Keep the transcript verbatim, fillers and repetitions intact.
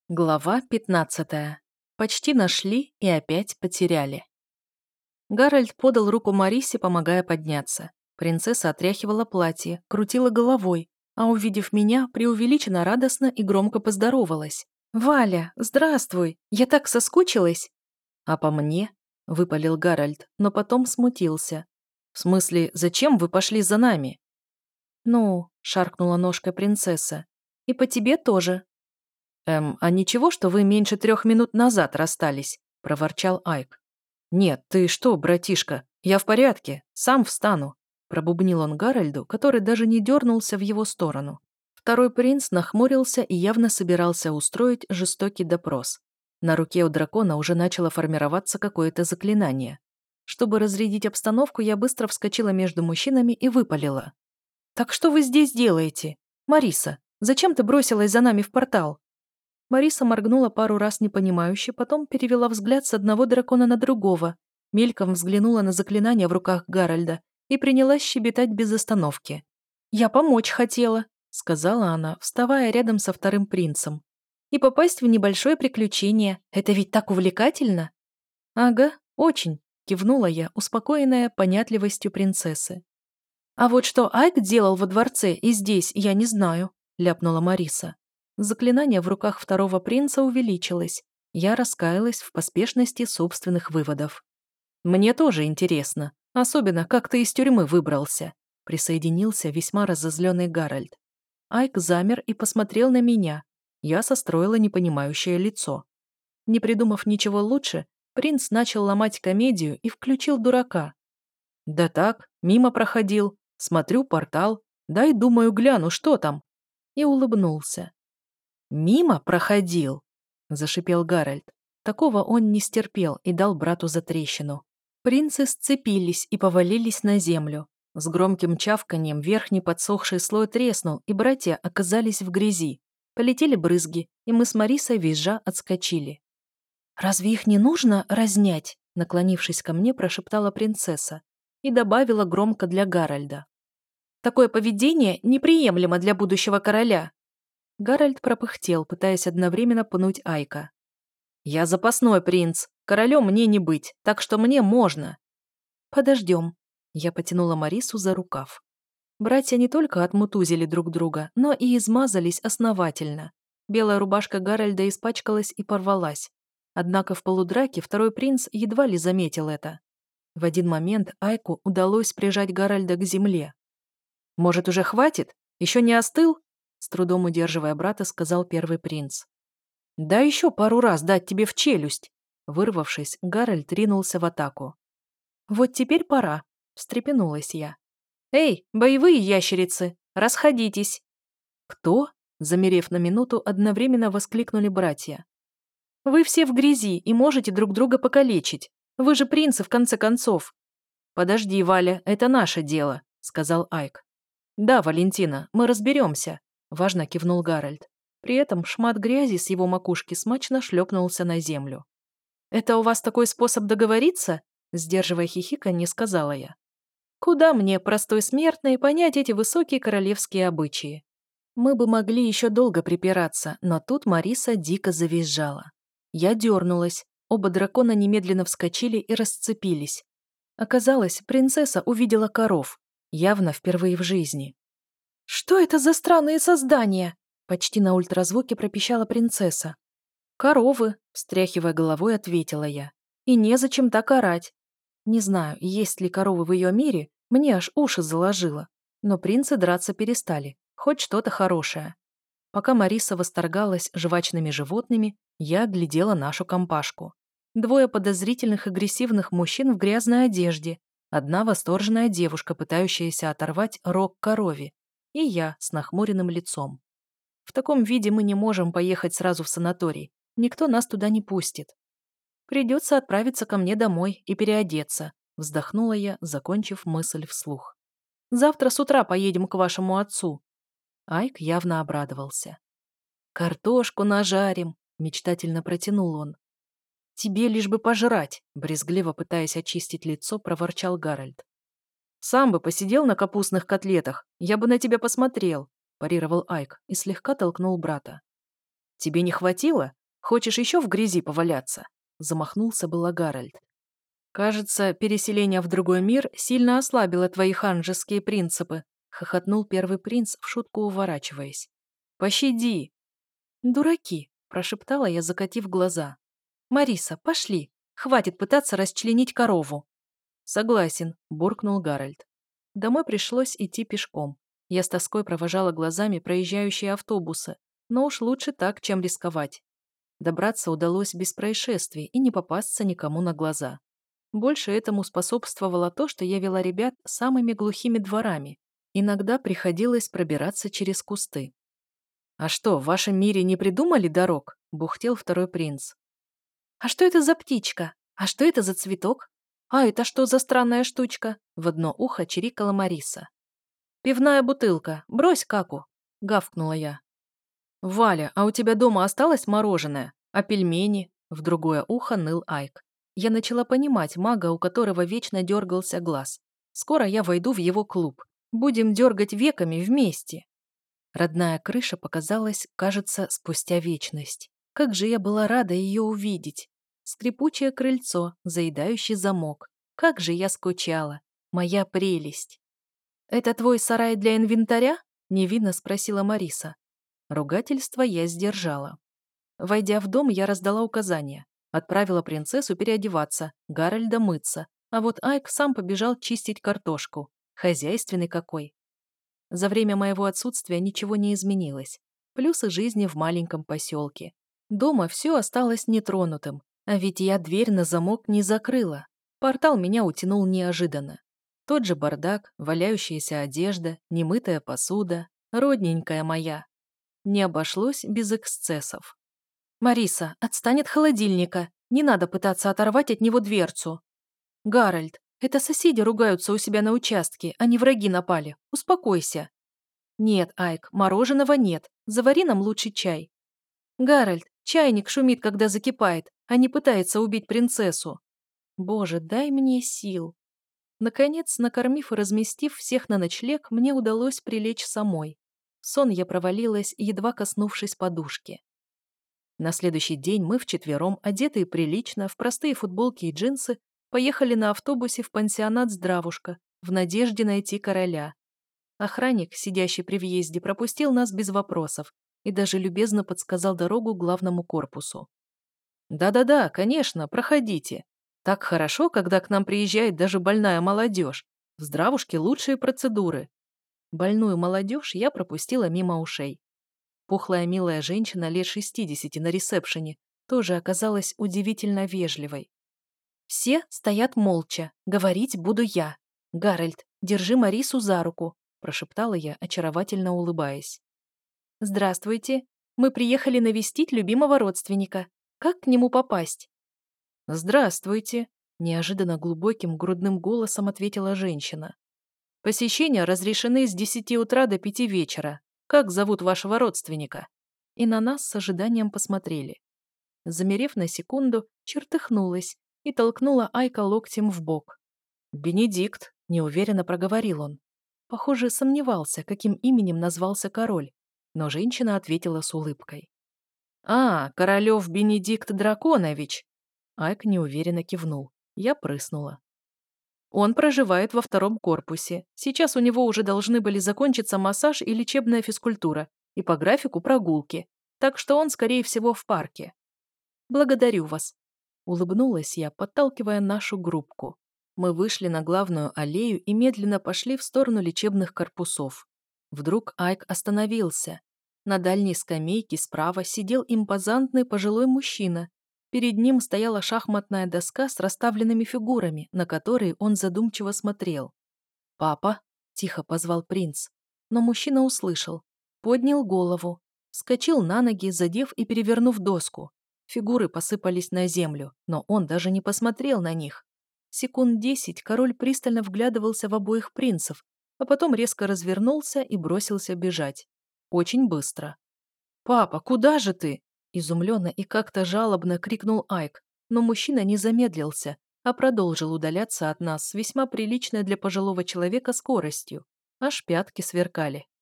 Глава пятнадцатая. Почти нашли и опять потеряли. Гарольд подал руку Марисе, помогая подняться. Принцесса отряхивала платье, крутила головой, а увидев меня, преувеличенно радостно и громко поздоровалась. «Валя, здравствуй! Я так соскучилась!» «А по мне?» — выпалил Гарольд, но потом смутился. «В смысле, зачем вы пошли за нами?» «Ну», — шаркнула ножкой принцесса, — «и по тебе тоже». «Эм, а ничего, что вы меньше трех минут назад расстались?» – проворчал Айк. «Нет, ты что, братишка, я в порядке, сам встану», – пробубнил он Гарольду, который даже не дернулся в его сторону. Второй принц нахмурился и явно собирался устроить жестокий допрос. На руке у дракона уже начало формироваться какое-то заклинание. Чтобы разрядить обстановку, я быстро вскочила между мужчинами и выпалила. «Так что вы здесь делаете? Мариса, зачем ты бросилась за нами в портал?» Мариса моргнула пару раз непонимающе, потом перевела взгляд с одного дракона на другого, мельком взглянула на заклинание в руках Гарольда и принялась щебетать без остановки. «Я помочь хотела», — сказала она, вставая рядом со вторым принцем. «И попасть в небольшое приключение. Это ведь так увлекательно!» «Ага, очень», — кивнула я, успокоенная понятливостью принцессы. «А вот что Айк делал во дворце и здесь, я не знаю», — ляпнула Мариса. Заклинание в руках второго принца увеличилось. Я раскаялась в поспешности собственных выводов. «Мне тоже интересно, особенно как ты из тюрьмы выбрался», присоединился весьма разозленный Гарольд. Айк замер и посмотрел на меня. Я состроила непонимающее лицо. Не придумав ничего лучше, принц начал ломать комедию и включил дурака. «Да так, мимо проходил, смотрю портал, дай, думаю, гляну, что там», и улыбнулся. «Мимо проходил!» – зашипел Гарольд. Такого он не стерпел и дал брату затрещину. Принцы сцепились и повалились на землю. С громким чавканьем верхний подсохший слой треснул, и братья оказались в грязи. Полетели брызги, и мы с Марисой визжа отскочили. «Разве их не нужно разнять?» – наклонившись ко мне, прошептала принцесса и добавила громко для Гарольда. «Такое поведение неприемлемо для будущего короля». Гарольд пропыхтел, пытаясь одновременно пнуть Айка. «Я запасной принц, королем мне не быть, так что мне можно». «Подождем». Я потянула Марису за рукав. Братья не только отмутузили друг друга, но и измазались основательно. Белая рубашка Гарольда испачкалась и порвалась. Однако в полудраке второй принц едва ли заметил это. В один момент Айку удалось прижать Гарольда к земле. «Может, уже хватит? Еще не остыл?» С трудом удерживая брата, сказал первый принц. «Да еще пару раз дать тебе в челюсть!» Вырвавшись, Гарольд ринулся в атаку. «Вот теперь пора», — встрепенулась я. «Эй, боевые ящерицы, расходитесь!» «Кто?» — замерев на минуту, одновременно воскликнули братья. «Вы все в грязи и можете друг друга покалечить. Вы же принцы, в конце концов!» «Подожди, Валя, это наше дело», — сказал Айк. «Да, Валентина, мы разберемся», — важно кивнул Гарольд. При этом шмат грязи с его макушки смачно шлепнулся на землю. «Это у вас такой способ договориться?» — сдерживая хихиканье, сказала я. «Куда мне, простой смертной, понять эти высокие королевские обычаи?» Мы бы могли еще долго припираться, но тут Мариса дико завизжала. Я дернулась, оба дракона немедленно вскочили и расцепились. Оказалось, принцесса увидела коров, явно впервые в жизни. «Что это за странные создания?» Почти на ультразвуке пропищала принцесса. «Коровы», — встряхивая головой, ответила я. «И незачем так орать. Не знаю, есть ли коровы в ее мире, мне аж уши заложило. Но принцы драться перестали, хоть что-то хорошее». Пока Мариса восторгалась жвачными животными, я глядела нашу компашку. Двое подозрительных агрессивных мужчин в грязной одежде, одна восторженная девушка, пытающаяся оторвать рог корове, и я с нахмуренным лицом. В таком виде мы не можем поехать сразу в санаторий. Никто нас туда не пустит. Придется отправиться ко мне домой и переодеться, вздохнула я, закончив мысль вслух. Завтра с утра поедем к вашему отцу. Айк явно обрадовался. Картошку нажарим, мечтательно протянул он. Тебе лишь бы пожрать, брезгливо пытаясь очистить лицо, проворчал Гарольд. Сам бы посидел на капустных котлетах, я бы на тебя посмотрел, парировал Айк и слегка толкнул брата. «Тебе не хватило? Хочешь еще в грязи поваляться?» Замахнулся было Гарольд. «Кажется, переселение в другой мир сильно ослабило твои ханжеские принципы», хохотнул первый принц, в шутку уворачиваясь. «Пощади!» «Дураки!» – прошептала я, закатив глаза. «Мариса, пошли! Хватит пытаться расчленить корову!» «Согласен», – буркнул Гарольд. Домой пришлось идти пешком. Я с тоской провожала глазами проезжающие автобусы, но уж лучше так, чем рисковать. Добраться удалось без происшествий и не попасться никому на глаза. Больше этому способствовало то, что я вела ребят самыми глухими дворами. Иногда приходилось пробираться через кусты. «А что, в вашем мире не придумали дорог?» – бухтел второй принц. «А что это за птичка? А что это за цветок? А это что за странная штучка?» – в одно ухо чирикала Мариса. «Пивная бутылка. Брось каку!» – гавкнула я. «Валя, а у тебя дома осталось мороженое? А пельмени?» – в другое ухо ныл Айк. Я начала понимать мага, у которого вечно дергался глаз. Скоро я войду в его клуб. Будем дергать веками вместе. Родная крыша показалась, кажется, спустя вечность. Как же я была рада ее увидеть. Скрипучее крыльцо, заедающий замок. Как же я скучала. Моя прелесть. «Это твой сарай для инвентаря?» – невинно спросила Мариса. Ругательство я сдержала. Войдя в дом, я раздала указания. Отправила принцессу переодеваться, Гарольда мыться, а вот Айк сам побежал чистить картошку. Хозяйственный какой. За время моего отсутствия ничего не изменилось. Плюсы жизни в маленьком поселке. Дома все осталось нетронутым, а ведь я дверь на замок не закрыла. Портал меня утянул неожиданно. Тот же бардак, валяющаяся одежда, немытая посуда, родненькая моя. Не обошлось без эксцессов. «Мариса, отстань от холодильника. Не надо пытаться оторвать от него дверцу». «Гарольд, это соседи ругаются у себя на участке, а не враги напали. Успокойся». «Нет, Айк, мороженого нет. Завари нам лучше чай». «Гарольд, чайник шумит, когда закипает, а не пытается убить принцессу». «Боже, дай мне сил». Наконец, накормив и разместив всех на ночлег, мне удалось прилечь самой. В сон я провалилась, едва коснувшись подушки. На следующий день мы вчетвером, одетые прилично, в простые футболки и джинсы, поехали на автобусе в пансионат «Здравушка» в надежде найти короля. Охранник, сидящий при въезде, пропустил нас без вопросов и даже любезно подсказал дорогу к главному корпусу. «Да-да-да, конечно, проходите. Так хорошо, когда к нам приезжает даже больная молодежь. В «Здравушке» лучшие процедуры». Больную молодежь я пропустила мимо ушей. Пухлая милая женщина лет шестидесяти на ресепшене тоже оказалась удивительно вежливой. «Все стоят молча. Говорить буду я. Гарольд, держи Марису за руку», прошептала я, очаровательно улыбаясь. «Здравствуйте. Мы приехали навестить любимого родственника. Как к нему попасть?» «Здравствуйте», неожиданно глубоким грудным голосом ответила женщина. «Посещения разрешены с десяти утра до пяти вечера. Как зовут вашего родственника?» И на нас с ожиданием посмотрели. Замерев на секунду, чертыхнулась и толкнула Айка локтем в бок. «Бенедикт», — неуверенно проговорил он. Похоже, сомневался, каким именем назвался король, но женщина ответила с улыбкой. «А, Королев Бенедикт Драконович!» Айк неуверенно кивнул. Я прыснула. «Он проживает во втором корпусе. Сейчас у него уже должны были закончиться массаж и лечебная физкультура, и по графику прогулки, так что он, скорее всего, в парке». «Благодарю вас», — улыбнулась я, подталкивая нашу группку. Мы вышли на главную аллею и медленно пошли в сторону лечебных корпусов. Вдруг Айк остановился. На дальней скамейке справа сидел импозантный пожилой мужчина. Перед ним стояла шахматная доска с расставленными фигурами, на которые он задумчиво смотрел. «Папа?» – тихо позвал принц. Но мужчина услышал. Поднял голову. Вскочил на ноги, задев и перевернув доску. Фигуры посыпались на землю, но он даже не посмотрел на них. Секунд десять король пристально вглядывался в обоих принцев, а потом резко развернулся и бросился бежать. Очень быстро. «Папа, куда же ты?» Изумленно и как-то жалобно крикнул Айк, но мужчина не замедлился, а продолжил удаляться от нас с весьма приличной для пожилого человека скоростью. Аж пятки сверкали.